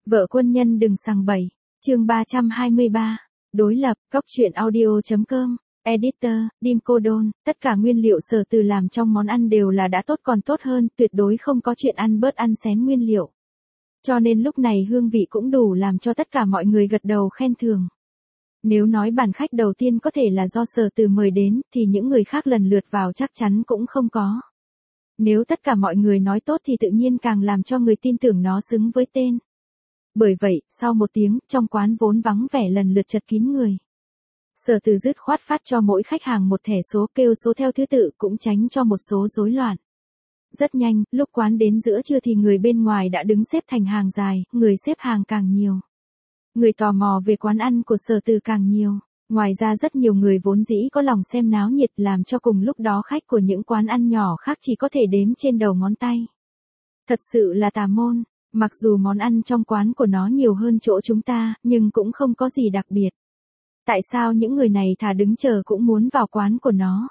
Vợ quân nhân đừng sằng bậy. Chương 323. Đối lập, Cóc truyện audio.com. Editor, Dim Cô Đôn, tất cả nguyên liệu Sở Từ làm trong món ăn đều là đã tốt còn tốt hơn, tuyệt đối không có chuyện ăn bớt ăn xén nguyên liệu. Cho nên lúc này hương vị cũng đủ làm cho tất cả mọi người gật đầu khen thưởng. Nếu nói bàn khách đầu tiên có thể là do Sở Từ mời đến, thì những người khác lần lượt vào chắc chắn cũng không có. Nếu tất cả mọi người nói tốt thì tự nhiên càng làm cho người tin tưởng nó xứng với tên. Bởi vậy, sau một tiếng, trong quán vốn vắng vẻ lần lượt chật kín người. Sở Từ dứt khoát phát cho mỗi khách hàng một thẻ số, kêu số theo thứ tự, cũng tránh cho một số rối loạn. Rất nhanh, lúc quán đến giữa trưa thì người bên ngoài đã đứng xếp thành hàng dài, người xếp hàng càng nhiều. Người tò mò về quán ăn của Sở Từ càng nhiều. Ngoài ra rất nhiều người vốn dĩ có lòng xem náo nhiệt, làm cho cùng lúc đó khách của những quán ăn nhỏ khác chỉ có thể đếm trên đầu ngón tay. Thật sự là tà môn. Mặc dù món ăn trong quán của nó nhiều hơn chỗ chúng ta, nhưng cũng không có gì đặc biệt. Tại sao những người này thà đứng chờ cũng muốn vào quán của nó?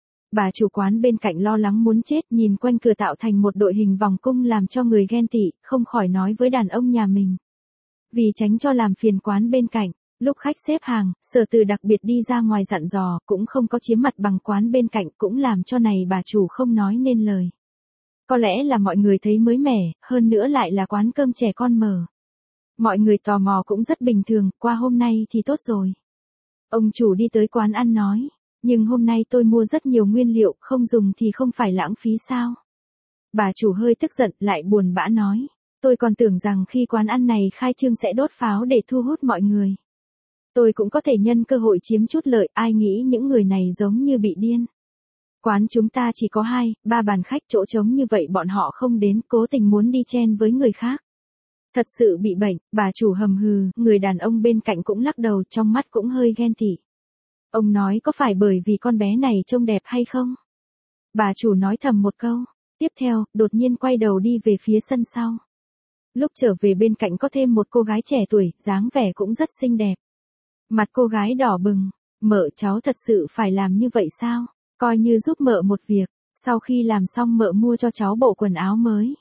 Bà chủ quán bên cạnh lo lắng muốn chết, nhìn quanh cửa tạo thành một đội hình vòng cung làm cho người ghen tị, không khỏi nói với đàn ông nhà mình. Vì tránh cho làm phiền quán bên cạnh, lúc khách xếp hàng, Sở Từ đặc biệt đi ra ngoài dặn dò, cũng không có chiếm mặt bằng quán bên cạnh, cũng làm cho này bà chủ không nói nên lời. Có lẽ là mọi người thấy mới mẻ, hơn nữa lại là quán cơm trẻ con mở. Mọi người tò mò cũng rất bình thường, qua hôm nay thì tốt rồi. Ông chủ đi tới quán ăn nói, nhưng hôm nay tôi mua rất nhiều nguyên liệu, không dùng thì không phải lãng phí sao? Bà chủ hơi tức giận, lại buồn bã nói, tôi còn tưởng rằng khi quán ăn này khai trương sẽ đốt pháo để thu hút mọi người. Tôi cũng có thể nhân cơ hội chiếm chút lợi, ai nghĩ những người này giống như bị điên. Quán chúng ta chỉ có 2-3 bàn khách, chỗ trống như vậy bọn họ không đến, cố tình muốn đi chen với người khác. Thật sự bị bệnh, bà chủ hầm hừ, người đàn ông bên cạnh cũng lắc đầu, trong mắt cũng hơi ghen tị. Ông nói có phải bởi vì con bé này trông đẹp hay không? Bà chủ nói thầm một câu, tiếp theo, đột nhiên quay đầu đi về phía sân sau. Lúc trở về bên cạnh có thêm một cô gái trẻ tuổi, dáng vẻ cũng rất xinh đẹp. Mặt cô gái đỏ bừng, mợ cháu thật sự phải làm như vậy sao? Coi như giúp mợ một việc, sau khi làm xong mợ mua cho cháu bộ quần áo mới.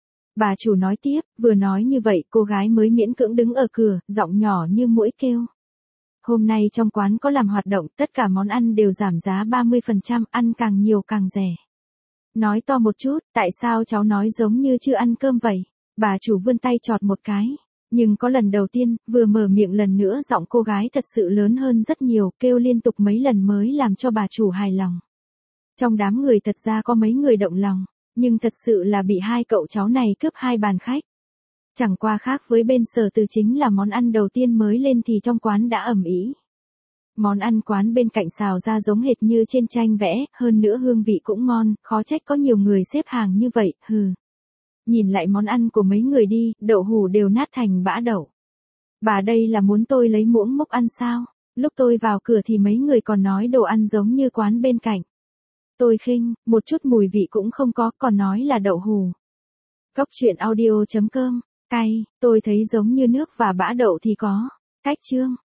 Bà chủ nói tiếp, vừa nói như vậy cô gái mới miễn cưỡng đứng ở cửa, giọng nhỏ như muỗi kêu. Hôm nay trong quán có làm hoạt động, tất cả món ăn đều giảm giá 30%, ăn càng nhiều càng rẻ. Nói to một chút, tại sao cháu nói giống như chưa ăn cơm vậy? Bà chủ vươn tay chọt một cái. Nhưng có lần đầu tiên, vừa mở miệng lần nữa giọng cô gái thật sự lớn hơn rất nhiều, kêu liên tục mấy lần mới làm cho bà chủ hài lòng. Trong đám người thật ra có mấy người động lòng, nhưng thật sự là bị hai cậu cháu này cướp 2 bàn khách. Chẳng qua khác với bên Sở Từ chính là món ăn đầu tiên mới lên thì trong quán đã ầm ĩ. Món ăn quán bên cạnh xào ra giống hệt như trên tranh vẽ, hơn nữa hương vị cũng ngon, khó trách có nhiều người xếp hàng như vậy, hừ. Nhìn lại món ăn của mấy người đi, đậu hủ đều nát thành bã đậu. Bà đây là muốn tôi lấy muỗng múc ăn sao? Lúc tôi vào cửa thì mấy người còn nói đồ ăn giống như quán bên cạnh. Tôi khinh, một chút mùi vị cũng không có, còn nói là đậu hủ. Cóc truyện audio.com. Cay, tôi thấy giống như nước và bã đậu thì có. Cách chương.